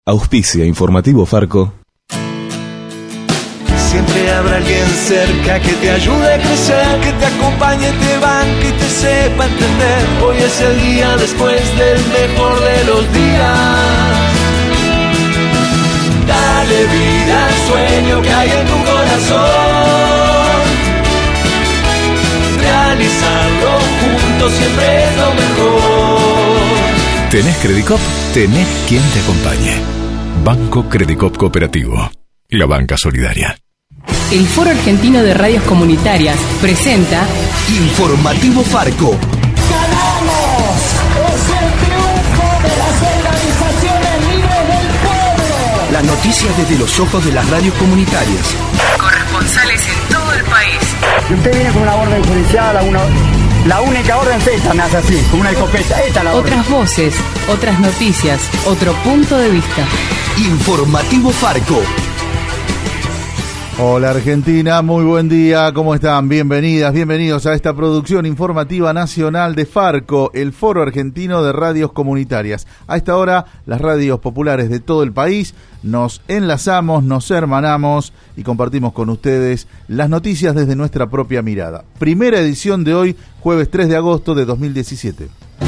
Auspicia Informativo Farco. Siempre habrá alguien cerca que te ayude a crecer, que te acompañe, te banque y te sepa entender. Hoy es el día después del mejor de los días. Dale vida al sueño que hay en tu corazón. Realizarlo juntos siempre es lo mejor. ¿Tenés Credicop? Tenés quien te acompañe. Banco Credicop Cooperativo. La banca solidaria. El Foro Argentino de Radios Comunitarias presenta Informativo Farco. ¡Ganamos! ¡Es el triunfo de las organizaciones libres del pueblo! Las noticias desde los ojos de las radios comunitarias. corresponsales en todo el país. Y usted viene con una orden judicial, la única orden es esta, me hace así, como una escopeta. Esta es la orden. Otras voces, otras noticias, otro punto de vista. Informativo Farco. Hola Argentina, muy buen día, ¿cómo están? Bienvenidas, bienvenidos a esta producción informativa nacional de Farco, el Foro Argentino de Radios Comunitarias. A esta hora, las radios populares de todo el país nos enlazamos, nos hermanamos y compartimos con ustedes las noticias desde nuestra propia mirada. Primera edición de hoy, jueves 3 de agosto de 2017.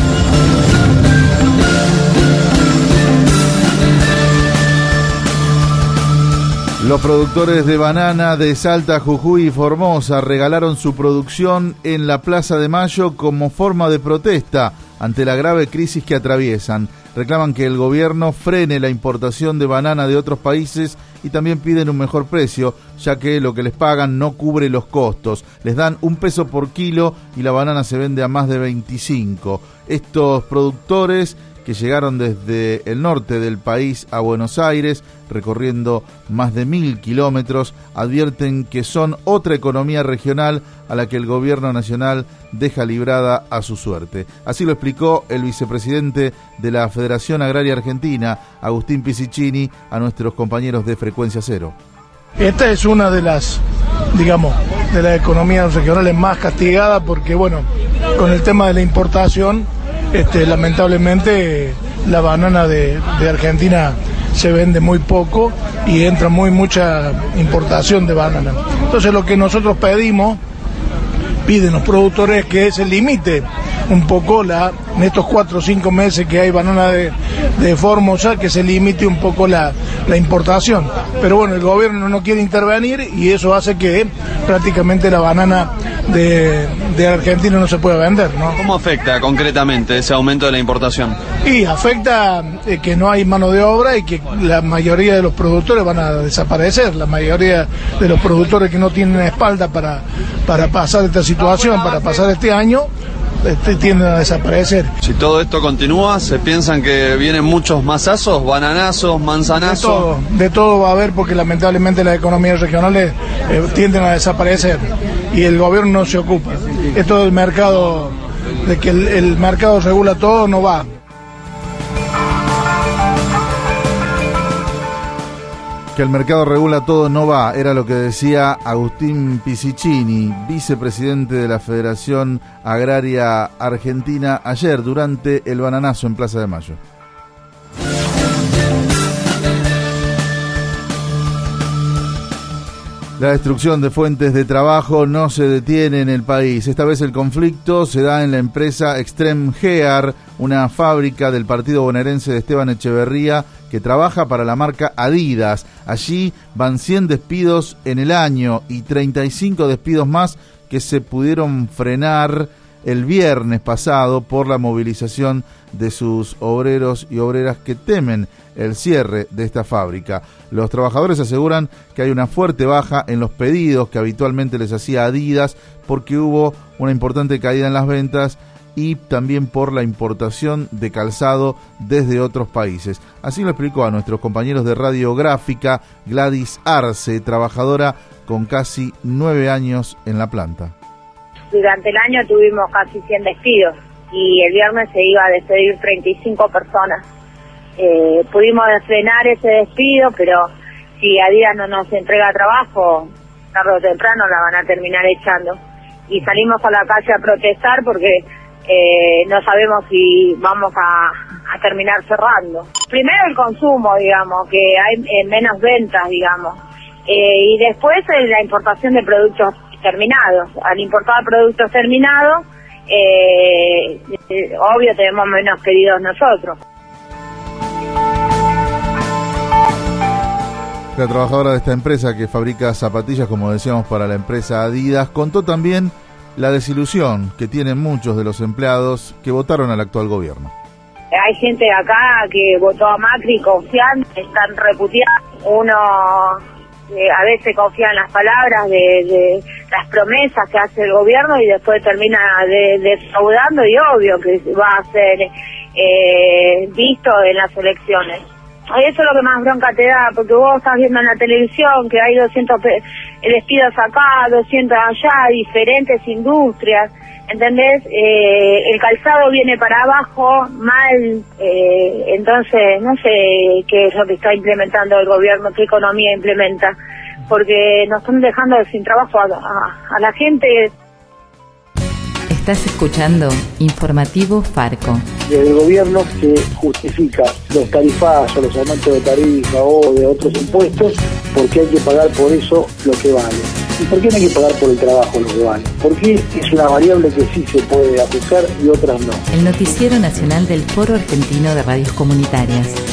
Los productores de banana de Salta, Jujuy y Formosa regalaron su producción en la Plaza de Mayo como forma de protesta ante la grave crisis que atraviesan. Reclaman que el gobierno frene la importación de banana de otros países y también piden un mejor precio, ya que lo que les pagan no cubre los costos. Les dan $1 por kilo y la banana se vende a más de 25. Estos productores, que llegaron desde el norte del país a Buenos Aires, recorriendo más de 1.000 kilómetros, advierten que son otra economía regional a la que el gobierno nacional deja librada a su suerte. Así lo explicó el vicepresidente de la Federación Agraria Argentina, Agustín Pisicini, a nuestros compañeros de Frecuencia Cero. Esta es una de las, de las economías regionales más castigadas porque, con el tema de la importación, lamentablemente la banana de Argentina se vende muy poco y entra mucha importación de banana. Entonces lo que nosotros piden los productores que se limite un poco en estos 4 o 5 meses que hay banana de Formosa, que se limite un poco la importación. Pero el gobierno no quiere intervenir y eso hace que prácticamente la banana de Argentina no se pueda vender, ¿no? ¿Cómo afecta concretamente ese aumento de la importación? Y afecta que no hay mano de obra y que la mayoría de los productores van a desaparecer, la mayoría de los productores que no tienen espalda para pasar esta situación, para pasar este año, tienden a desaparecer. Si todo esto continúa, ¿se piensan que vienen muchos mazazos, bananazos, manzanazos? De todo va a haber, porque lamentablemente las economías regionales tienden a desaparecer y el gobierno no se ocupa. Esto del mercado, de que el mercado regula todo, no va. Que el mercado regula todo no va, era lo que decía Agustín Pisicini, vicepresidente de la Federación Agraria Argentina, ayer durante el bananazo en Plaza de Mayo. La destrucción de fuentes de trabajo no se detiene en el país. Esta vez el conflicto se da en la empresa Extreme Gear, una fábrica del partido bonaerense de Esteban Echeverría que trabaja para la marca Adidas. Allí van 100 despidos en el año y 35 despidos más que se pudieron frenar el viernes pasado por la movilización de sus obreros y obreras que temen el cierre de esta fábrica. Los trabajadores aseguran que hay una fuerte baja en los pedidos que habitualmente les hacía Adidas porque hubo una importante caída en las ventas y también por la importación de calzado desde otros países. Así lo explicó a nuestros compañeros de Radiográfica Gladys Arce, trabajadora con casi 9 años en la planta. Durante el año tuvimos casi 100 despidos y el viernes se iba a despedir 35 personas. Pudimos frenar ese despido, pero si Adidas no nos entrega trabajo, tarde o temprano la van a terminar echando. Y salimos a la calle a protestar porque no sabemos si vamos a a terminar cerrando. Primero el consumo, digamos, que hay menos ventas, digamos, y después la importación de productos terminados. Al importar productos terminados, obvio tenemos menos pedidos nosotros. La trabajadora de esta empresa que fabrica zapatillas, como decíamos, para la empresa Adidas, contó también la desilusión que tienen muchos de los empleados que votaron al actual gobierno. Hay gente acá que votó a Macri confiando, están repudiando. Uno a veces confía en las palabras de las promesas que hace el gobierno y después termina defraudando, y obvio que va a ser visto en las elecciones. Eso es lo que más bronca te da, porque vos estás viendo en la televisión que hay 200 despidos acá, 200 allá, diferentes industrias, ¿entendés? El calzado viene para abajo, mal, entonces no sé qué es lo que está implementando el gobierno, qué economía implementa, porque nos están dejando sin trabajo a la gente. Estás escuchando Informativo Farco. Desde el gobierno se justifica los tarifazos, los aumentos de tarifa o de otros impuestos, porque hay que pagar por eso lo que vale. ¿Y por qué no hay que pagar por el trabajo lo que vale? Porque es una variable que sí se puede ajustar y otras no. El noticiero nacional del Foro Argentino de Radios Comunitarias.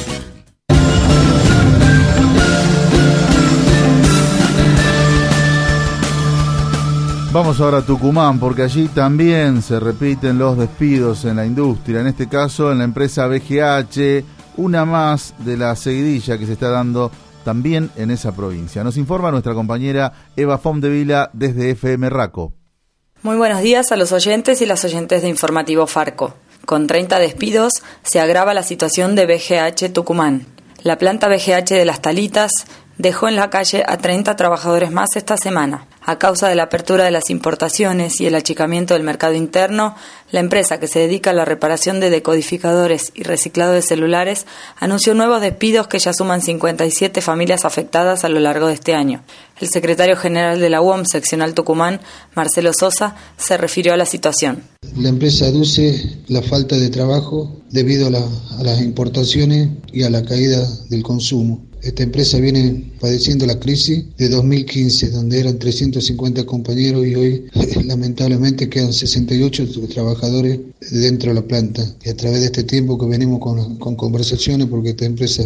Vamos ahora a Tucumán, porque allí también se repiten los despidos en la industria, en este caso en la empresa BGH, una más de la seguidilla que se está dando también en esa provincia. Nos informa nuestra compañera Eva Fondevila desde FM Raco. Muy buenos días a los oyentes y las oyentes de Informativo Farco. Con 30 despidos se agrava la situación de BGH Tucumán. La planta BGH de Las Talitas dejó en la calle a 30 trabajadores más esta semana. A causa de la apertura de las importaciones y el achicamiento del mercado interno, la empresa que se dedica a la reparación de decodificadores y reciclado de celulares anunció nuevos despidos que ya suman 57 familias afectadas a lo largo de este año. El secretario general de la UOM seccional Tucumán, Marcelo Sosa, se refirió a la situación. La empresa aduce la falta de trabajo debido a las importaciones y a la caída del consumo. Esta empresa viene padeciendo la crisis de 2015, donde eran 350 compañeros y hoy lamentablemente quedan 68 trabajadores dentro de la planta. Y a través de este tiempo que venimos con conversaciones, porque esta empresa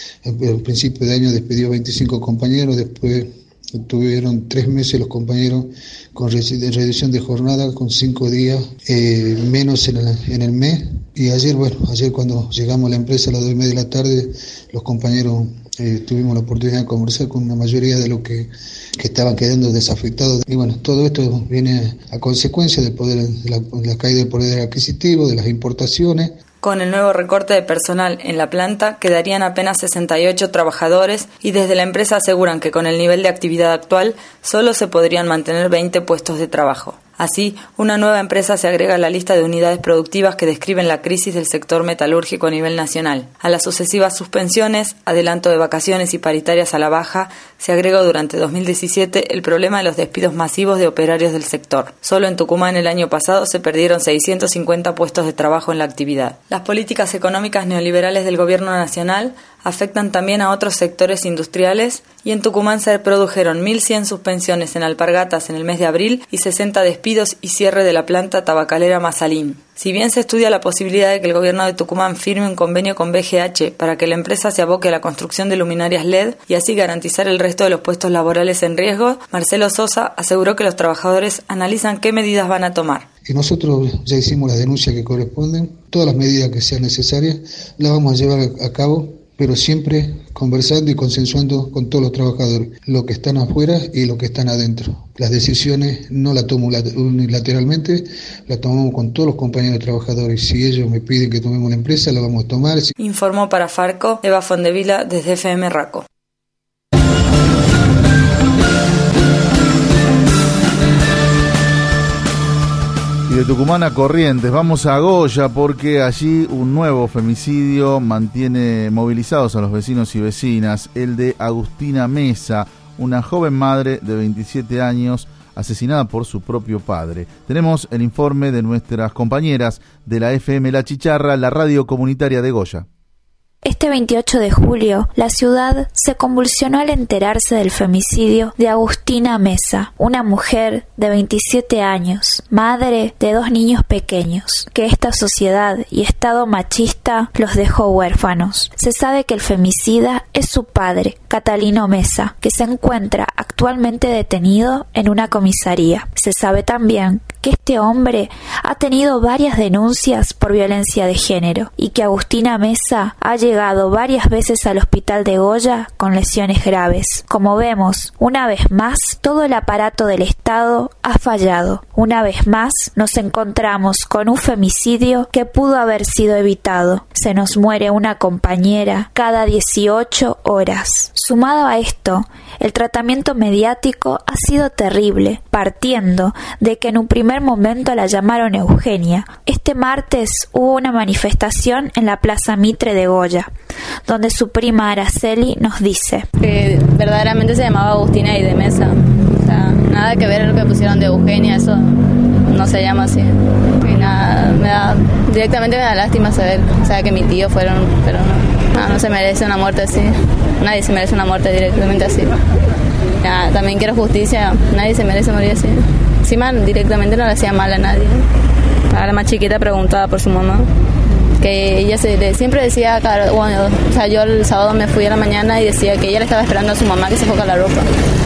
al principio de año despidió 25 compañeros, después tuvieron 3 meses los compañeros con reducción de jornada, con 5 días menos en el mes. Y ayer cuando llegamos a la empresa a las 2:30 de la tarde, los compañeros tuvimos la oportunidad de conversar con una mayoría de los que estaban quedando desafectados. Y bueno, todo esto viene a consecuencia de la caída del poder adquisitivo, de las importaciones. Con el nuevo recorte de personal en la planta quedarían apenas 68 trabajadores y desde la empresa aseguran que con el nivel de actividad actual solo se podrían mantener 20 puestos de trabajo. Así, una nueva empresa se agrega a la lista de unidades productivas que describen la crisis del sector metalúrgico a nivel nacional. A las sucesivas suspensiones, adelanto de vacaciones y paritarias a la baja, se agregó durante 2017 el problema de los despidos masivos de operarios del sector. Solo en Tucumán el año pasado se perdieron 650 puestos de trabajo en la actividad. Las políticas económicas neoliberales del gobierno nacional afectan también a otros sectores industriales y en Tucumán se produjeron 1.100 suspensiones en alpargatas en el mes de abril y 60 despidos y cierre de la planta tabacalera Mazalín. Si bien se estudia la posibilidad de que el gobierno de Tucumán firme un convenio con BGH para que la empresa se aboque a la construcción de luminarias LED y así garantizar el resto de los puestos laborales en riesgo, Marcelo Sosa aseguró que los trabajadores analizan qué medidas van a tomar. Y nosotros ya hicimos las denuncias que corresponden, todas las medidas que sean necesarias las vamos a llevar a cabo, pero siempre conversando y consensuando con todos los trabajadores, los que están afuera y los que están adentro. Las decisiones no las tomo unilateralmente, las tomamos con todos los compañeros trabajadores. Si ellos me piden que tomemos la empresa, la vamos a tomar. Informó para Farco Eva Fondevila desde FM Raco. Y de Tucumán a Corrientes, vamos a Goya porque allí un nuevo femicidio mantiene movilizados a los vecinos y vecinas, el de Agustina Mesa, una joven madre de 27 años asesinada por su propio padre. Tenemos el informe de nuestras compañeras de la FM La Chicharra, la radio comunitaria de Goya. Este 28 de julio, la ciudad se convulsionó al enterarse del femicidio de Agustina Mesa, una mujer de 27 años, madre de 2 niños pequeños, que esta sociedad y estado machista los dejó huérfanos. Se sabe que el femicida es su padre, Catalino Mesa, que se encuentra actualmente detenido en una comisaría. Se sabe también que este hombre ha tenido varias denuncias por violencia de género y que Agustina Mesa ha llegado varias veces al hospital de Goya con lesiones graves. Como vemos, una vez más, todo el aparato del Estado ha fallado. Una vez más, nos encontramos con un femicidio que pudo haber sido evitado. Se nos muere una compañera cada 18 horas. Sumado a esto, el tratamiento mediático ha sido terrible, partiendo de que en un primer momento la llamaron Eugenia. Este martes hubo una manifestación en la Plaza Mitre de Goya, donde su prima Araceli nos dice que verdaderamente se llamaba Agustina y de Mesa. O sea, nada que ver lo que pusieron de Eugenia, eso no se llama así. Y nada, directamente me da lástima saber, o sea, que mi tío fueron, pero no se merece una muerte así. Nadie se merece una muerte directamente así. También quiero justicia, nadie se merece morir así. Encima directamente no le hacía mal a nadie. La más chiquita preguntaba por su mamá, que ella siempre decía, bueno, o sea, yo el sábado me fui a la mañana y decía que ella le estaba esperando a su mamá que se foca la ropa.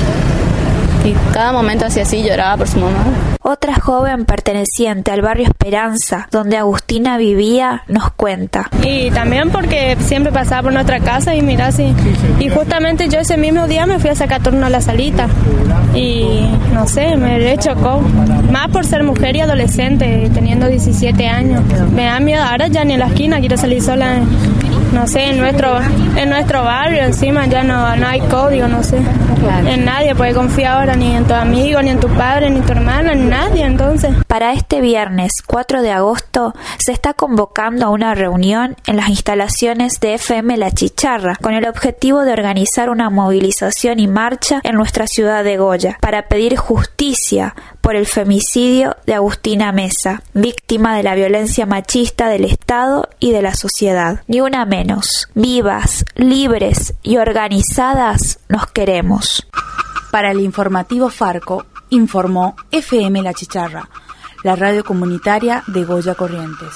Y cada momento hacía así, lloraba por su mamá. Otra joven perteneciente al barrio Esperanza, donde Agustina vivía, nos cuenta. Y también porque siempre pasaba por nuestra casa y mira así. Y justamente yo ese mismo día me fui a sacar turno a la salita. Y no sé, me chocó. Más por ser mujer y adolescente, teniendo 17 años. Me da miedo, ahora ya ni en la esquina quiero salir sola. No sé, en nuestro barrio encima ya no hay código, no sé. Claro. En nadie puede confiar ahora, ni en tu amigo, ni en tu padre, ni en tu hermana, en nadie, entonces. Para este viernes 4 de agosto se está convocando a una reunión en las instalaciones de FM La Chicharra con el objetivo de organizar una movilización y marcha en nuestra ciudad de Goya para pedir justicia por el femicidio de Agustina Mesa, víctima de la violencia machista del Estado y de la sociedad. Ni una menos. Vivas, libres y organizadas nos queremos. Para el informativo Farco, informó FM La Chicharra, la radio comunitaria de Goya Corrientes.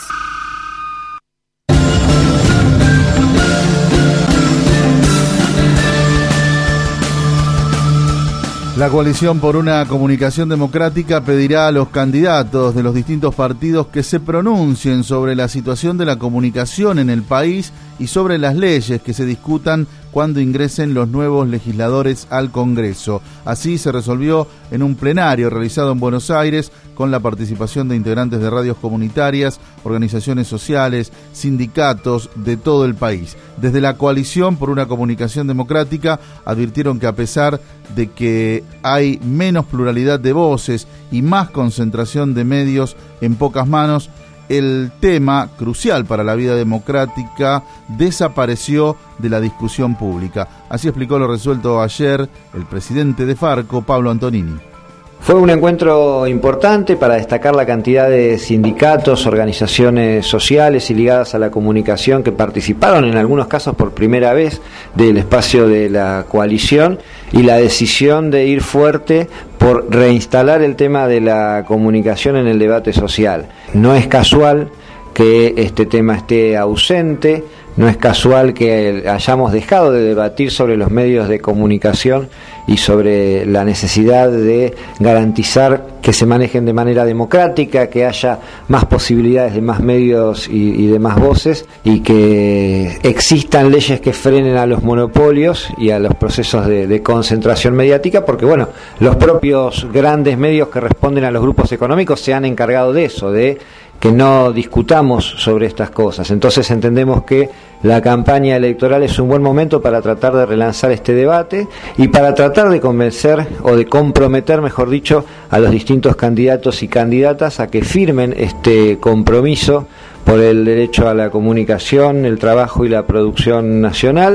La coalición por una comunicación democrática pedirá a los candidatos de los distintos partidos que se pronuncien sobre la situación de la comunicación en el país y sobre las leyes que se discutan cuando ingresen los nuevos legisladores al Congreso. Así se resolvió en un plenario realizado en Buenos Aires con la participación de integrantes de radios comunitarias, organizaciones sociales, sindicatos de todo el país. Desde la coalición por una comunicación democrática advirtieron que a pesar de que hay menos pluralidad de voces y más concentración de medios en pocas manos, el tema crucial para la vida democrática desapareció de la discusión pública. Así explicó lo resuelto ayer el presidente de Farco, Pablo Antonini. Fue un encuentro importante para destacar la cantidad de sindicatos, organizaciones sociales y ligadas a la comunicación que participaron en algunos casos por primera vez del espacio de la coalición y la decisión de ir fuerte por reinstalar el tema de la comunicación en el debate social. No es casual que este tema esté ausente, no es casual que hayamos dejado de debatir sobre los medios de comunicación y sobre la necesidad de garantizar que se manejen de manera democrática, que haya más posibilidades de más medios y de más voces, y que existan leyes que frenen a los monopolios y a los procesos de concentración mediática, porque bueno, los propios grandes medios que responden a los grupos económicos se han encargado de eso, de que no discutamos sobre estas cosas. Entonces entendemos que la campaña electoral es un buen momento para tratar de relanzar este debate y para tratar de convencer o de comprometer, mejor dicho, a los distintos candidatos y candidatas a que firmen este compromiso por el derecho a la comunicación, el trabajo y la producción nacional,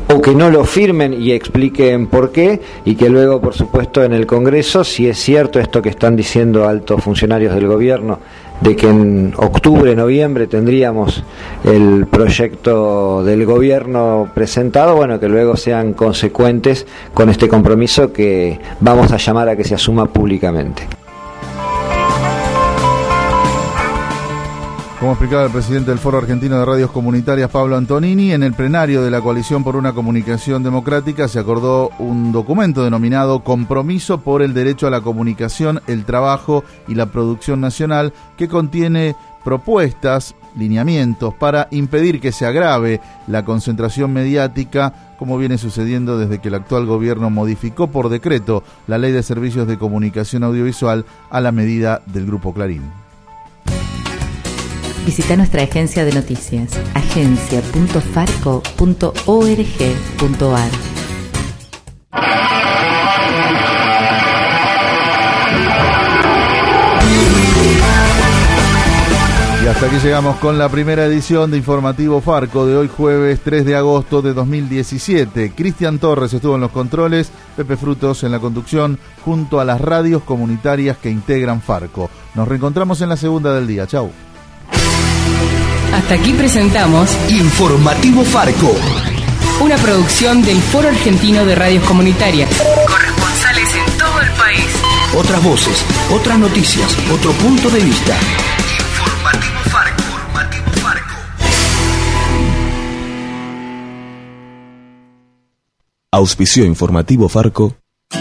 o que no lo firmen y expliquen por qué, y que luego, por supuesto, en el Congreso, si es cierto esto que están diciendo altos funcionarios del gobierno, de que en octubre, noviembre tendríamos el proyecto del gobierno presentado, bueno, que luego sean consecuentes con este compromiso que vamos a llamar a que se asuma públicamente. Como explicaba el presidente del Foro Argentino de Radios Comunitarias, Pablo Antonini, en el plenario de la Coalición por una Comunicación Democrática se acordó un documento denominado Compromiso por el Derecho a la Comunicación, el Trabajo y la Producción Nacional, que contiene propuestas, lineamientos para impedir que se agrave la concentración mediática, como viene sucediendo desde que el actual gobierno modificó por decreto la Ley de Servicios de Comunicación Audiovisual a la medida del Grupo Clarín. Visita nuestra agencia de noticias, agencia.farco.org.ar. Y hasta aquí llegamos con la primera edición de Informativo Farco de hoy jueves 3 de agosto de 2017. Cristian Torres estuvo en los controles, Pepe Frutos en la conducción, junto a las radios comunitarias que integran Farco. Nos reencontramos en la segunda del día. Chau. Hasta aquí presentamos Informativo Farco, una producción del Foro Argentino de Radios Comunitarias. Corresponsales en todo el país. Otras voces, otras noticias, otro punto de vista. Informativo Farco. Informativo Farco. Auspició Informativo Farco.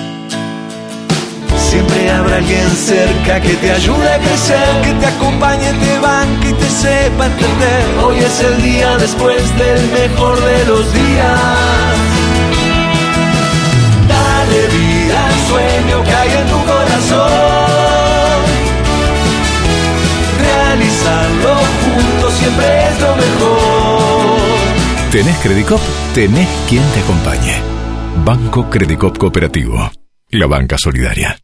Siempre habrá alguien cerca que te ayude a crecer, que te acompañe, te banque y te sepa entender. Hoy es el día después del mejor de los días. Dale vida al sueño que hay en tu corazón. Realizarlo juntos siempre es lo mejor. ¿Tenés Credicop? Tenés quien te acompañe. Banco Credicop Cooperativo. La banca solidaria.